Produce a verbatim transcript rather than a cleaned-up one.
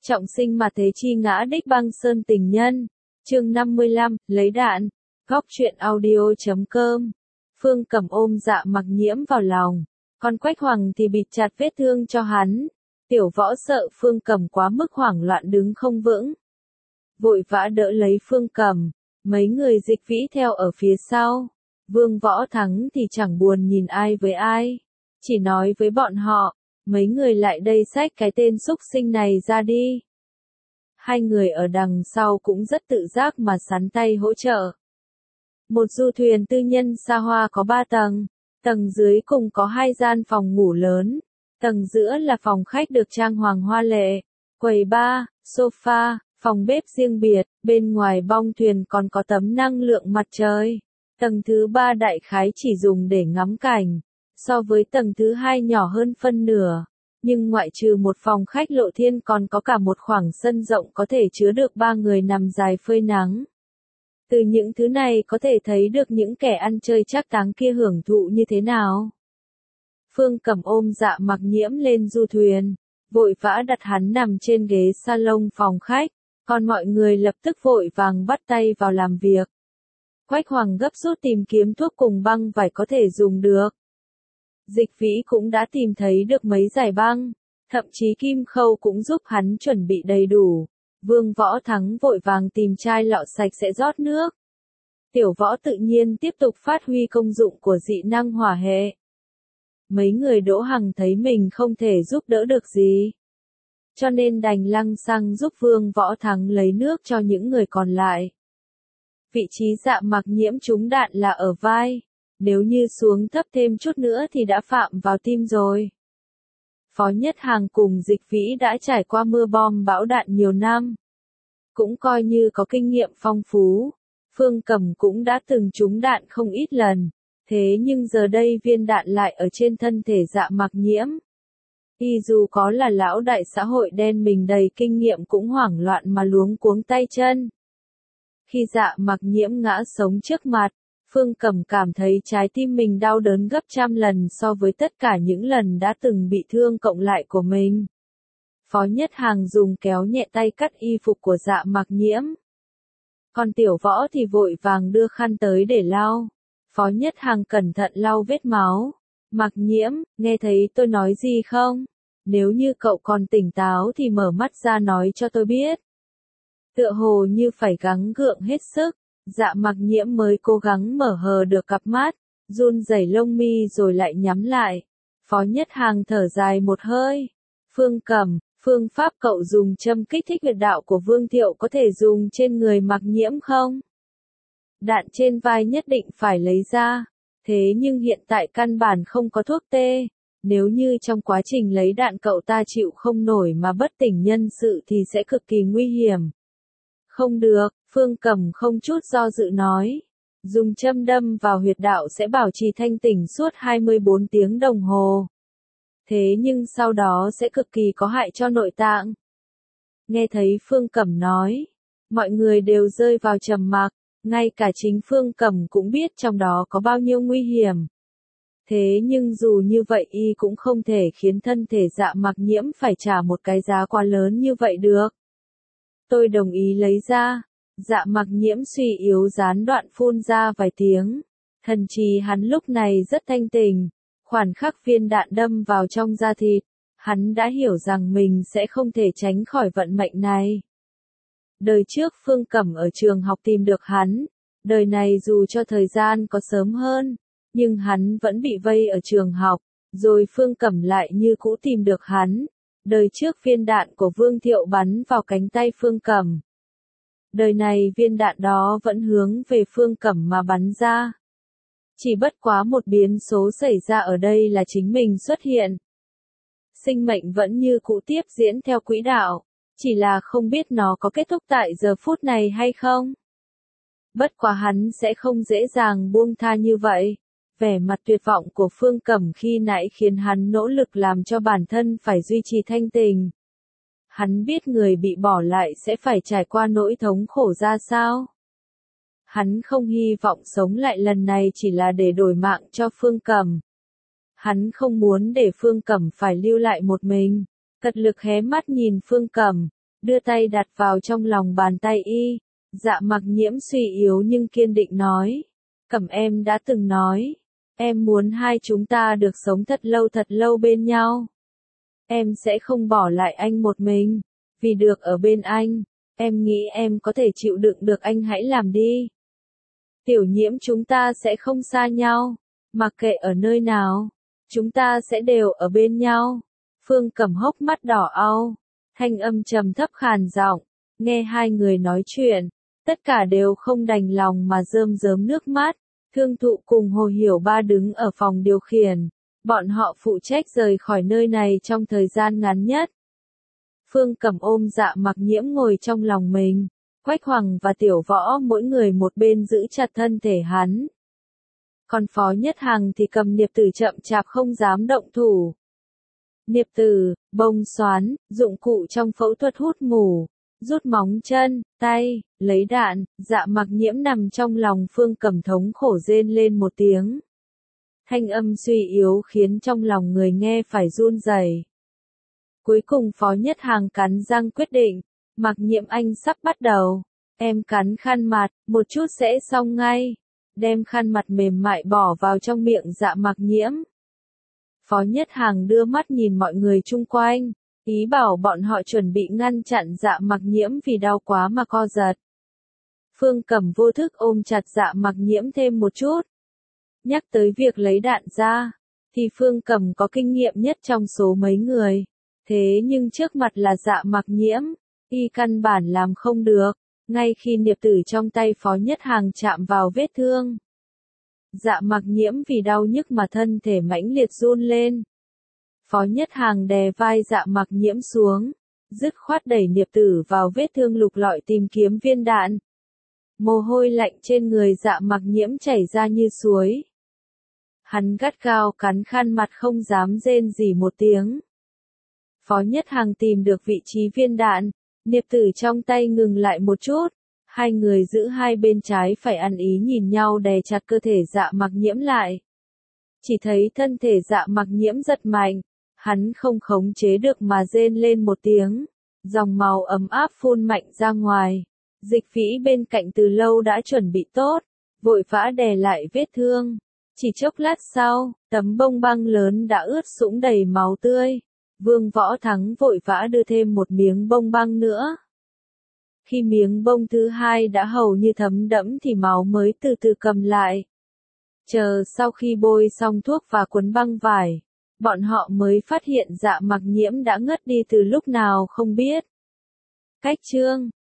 Trọng sinh mà thế chi ngã đích băng sơn tình nhân. Chương năm mươi lăm, lấy đạn. Góc truyện audio chấm com. Phương Cẩm ôm Dạ Mặc Nhiễm vào lòng, còn Quách Hoàng thì bịt chặt vết thương cho hắn. Tiểu Võ sợ Phương Cẩm quá mức hoảng loạn đứng không vững, vội vã đỡ lấy Phương Cẩm. Mấy người Dịch Vĩ theo ở phía sau. Vương Võ Thắng thì chẳng buồn nhìn ai với ai, chỉ nói với bọn họ, mấy người lại đây xách cái tên xúc sinh này ra đi. Hai người ở đằng sau cũng rất tự giác mà sắn tay hỗ trợ. Một du thuyền tư nhân xa hoa có ba tầng, tầng dưới cùng có hai gian phòng ngủ lớn, tầng giữa là phòng khách được trang hoàng hoa lệ, quầy bar, sofa, phòng bếp riêng biệt, bên ngoài bong thuyền còn có tấm năng lượng mặt trời. Tầng thứ ba đại khái chỉ dùng để ngắm cảnh, so với tầng thứ hai nhỏ hơn phân nửa, nhưng ngoại trừ một phòng khách lộ thiên còn có cả một khoảng sân rộng có thể chứa được ba người nằm dài phơi nắng. Từ những thứ này có thể thấy được những kẻ ăn chơi trác táng kia hưởng thụ như thế nào. Phương Cẩm ôm Dạ Mặc Nhiễm lên du thuyền, vội vã đặt hắn nằm trên ghế salon phòng khách, còn mọi người lập tức vội vàng bắt tay vào làm việc. Quách Hoàng gấp rút tìm kiếm thuốc cùng băng vải có thể dùng được. Dịch Vĩ cũng đã tìm thấy được mấy giải băng, thậm chí Kim Khâu cũng giúp hắn chuẩn bị đầy đủ. Vương Võ Thắng vội vàng tìm chai lọ sạch sẽ rót nước. Tiểu Võ tự nhiên tiếp tục phát huy công dụng của dị năng hỏa hệ. Mấy người Đỗ Hằng thấy mình không thể giúp đỡ được gì, cho nên đành lăng xăng giúp Vương Võ Thắng lấy nước cho những người còn lại. Vị trí Dạ Mặc Nhiễm trúng đạn là ở vai, nếu như xuống thấp thêm chút nữa thì đã phạm vào tim rồi. Phó Nhất Hàng cùng Dịch Vĩ đã trải qua mưa bom bão đạn nhiều năm, cũng coi như có kinh nghiệm phong phú. Phương Cẩm cũng đã từng trúng đạn không ít lần, thế nhưng giờ đây viên đạn lại ở trên thân thể Dạ Mặc Nhiễm. Y dù có là lão đại xã hội đen mình đầy kinh nghiệm cũng hoảng loạn mà luống cuống tay chân. Khi Dạ Mặc Nhiễm ngã sống trước mặt, Phương Cẩm cảm thấy trái tim mình đau đớn gấp trăm lần so với tất cả những lần đã từng bị thương cộng lại của mình. Phó Nhất Hàng dùng kéo nhẹ tay cắt y phục của Dạ Mặc Nhiễm. Còn Tiểu Võ thì vội vàng đưa khăn tới để lau. Phó Nhất Hàng cẩn thận lau vết máu. Mặc Nhiễm, nghe thấy tôi nói gì không? Nếu như cậu còn tỉnh táo thì mở mắt ra nói cho tôi biết. Tựa hồ như phải gắng gượng hết sức, Dạ Mặc Nhiễm mới cố gắng mở hờ được cặp mắt, run rẩy lông mi rồi lại nhắm lại. Phó Nhất Hàng thở dài một hơi. Phương Cẩm, phương pháp cậu dùng châm kích thích huyệt đạo của Vương Thiệu có thể dùng trên người Mặc Nhiễm không? Đạn trên vai nhất định phải lấy ra, thế nhưng hiện tại căn bản không có thuốc tê. Nếu như trong quá trình lấy đạn cậu ta chịu không nổi mà bất tỉnh nhân sự thì sẽ cực kỳ nguy hiểm. Không được, Phương Cẩm không chút do dự nói. Dùng châm đâm vào huyệt đạo sẽ bảo trì thanh tỉnh suốt hai mươi bốn tiếng đồng hồ. Thế nhưng sau đó sẽ cực kỳ có hại cho nội tạng. Nghe thấy Phương Cẩm nói, mọi người đều rơi vào trầm mặc, ngay cả chính Phương Cẩm cũng biết trong đó có bao nhiêu nguy hiểm. Thế nhưng dù như vậy y cũng không thể khiến thân thể Dạ Mặc Nhiễm phải trả một cái giá quá lớn như vậy được. Tôi đồng ý lấy ra. Dạ Mặc Nhiễm suy yếu gián đoạn phun ra vài tiếng. Thần trí hắn lúc này rất thanh tỉnh. Khoảnh khắc viên đạn đâm vào trong da thịt, hắn đã hiểu rằng mình sẽ không thể tránh khỏi vận mệnh này. Đời trước Phương Cẩm ở trường học tìm được hắn. Đời này dù cho thời gian có sớm hơn, nhưng hắn vẫn bị vây ở trường học. Rồi Phương Cẩm lại như cũ tìm được hắn. Đời trước viên đạn của Vương Thiệu bắn vào cánh tay Phương Cẩm. Đời này viên đạn đó vẫn hướng về Phương Cẩm mà bắn ra. Chỉ bất quá một biến số xảy ra ở đây là chính mình xuất hiện. Sinh mệnh vẫn như cũ tiếp diễn theo quỹ đạo, chỉ là không biết nó có kết thúc tại giờ phút này hay không. Bất quá hắn sẽ không dễ dàng buông tha như vậy. Vẻ mặt tuyệt vọng của Phương Cẩm khi nãy khiến hắn nỗ lực làm cho bản thân phải duy trì thanh tình. Hắn biết người bị bỏ lại sẽ phải trải qua nỗi thống khổ ra sao. Hắn không hy vọng sống lại lần này chỉ là để đổi mạng cho Phương Cẩm. Hắn không muốn để Phương Cẩm phải lưu lại một mình. Cật lực hé mắt nhìn Phương Cẩm, đưa tay đặt vào trong lòng bàn tay y. Dạ Mặc Nhiễm suy yếu nhưng kiên định nói. Cẩm em đã từng nói. Em muốn hai chúng ta được sống thật lâu thật lâu bên nhau. Em sẽ không bỏ lại anh một mình. Vì được ở bên anh, em nghĩ em có thể chịu đựng được, anh hãy làm đi. Tiểu Nhiễm, chúng ta sẽ không xa nhau. Mặc kệ ở nơi nào, chúng ta sẽ đều ở bên nhau. Phương Cẩm hốc mắt đỏ au, thanh âm trầm thấp khàn giọng, nghe hai người nói chuyện, tất cả đều không đành lòng mà rơm rớm nước mắt. Thương Thụ cùng Hồ Hiểu Ba đứng ở phòng điều khiển, bọn họ phụ trách rời khỏi nơi này trong thời gian ngắn nhất. Phương Cẩm ôm Dạ Mặc Nhiễm ngồi trong lòng mình, Quách Hoằng và Tiểu Võ mỗi người một bên giữ chặt thân thể hắn. Còn Phó Nhất Hằng thì cầm niệp tử chậm chạp không dám động thủ. Niệp tử, bông xoán, dụng cụ trong phẫu thuật hút mủ, rút móng chân, tay, lấy đạn. Dạ Mặc Nhiễm nằm trong lòng Phương Cẩm thống khổ rên lên một tiếng. Thanh âm suy yếu khiến trong lòng người nghe phải run rẩy. Cuối cùng Phó Nhất Hằng cắn răng quyết định, Mặc Nhiễm anh sắp bắt đầu. Em cắn khăn mặt, một chút sẽ xong ngay. Đem khăn mặt mềm mại bỏ vào trong miệng Dạ Mặc Nhiễm. Phó Nhất Hằng đưa mắt nhìn mọi người chung quanh, ý bảo bọn họ chuẩn bị ngăn chặn Dạ Mặc Nhiễm vì đau quá mà co giật. Phương Cẩm vô thức ôm chặt Dạ Mặc Nhiễm thêm một chút. Nhắc tới việc lấy đạn ra, thì Phương Cẩm có kinh nghiệm nhất trong số mấy người. Thế nhưng trước mặt là Dạ Mặc Nhiễm, y căn bản làm không được. Ngay khi niệp tử trong tay Phó Nhất Hằng chạm vào vết thương, Dạ Mặc Nhiễm vì đau nhức mà thân thể mãnh liệt run lên. Phó Nhất Hằng đè vai Dạ Mặc Nhiễm xuống, dứt khoát đẩy niệp tử vào vết thương lục lọi tìm kiếm viên đạn. Mồ hôi lạnh trên người Dạ Mặc Nhiễm chảy ra như suối. Hắn gắt gao cắn khăn mặt không dám rên rỉ một tiếng. Phó Nhất Hằng tìm được vị trí viên đạn, niệp tử trong tay ngừng lại một chút. Hai người giữ hai bên trái phải ăn ý nhìn nhau đè chặt cơ thể Dạ Mặc Nhiễm lại. Chỉ thấy thân thể Dạ Mặc Nhiễm giật mạnh, hắn không khống chế được mà rên lên một tiếng. Dòng máu ấm áp phun mạnh ra ngoài. Dịch Vĩ bên cạnh từ lâu đã chuẩn bị tốt, vội vã đè lại vết thương. Chỉ chốc lát sau, tấm bông băng lớn đã ướt sũng đầy máu tươi. Vương Võ Thắng vội vã đưa thêm một miếng bông băng nữa. Khi miếng bông thứ hai đã hầu như thấm đẫm thì máu mới từ từ cầm lại. Chờ sau khi bôi xong thuốc và quấn băng vải, bọn họ mới phát hiện Dạ Mặc Nhiễm đã ngất đi từ lúc nào không biết. Cách chương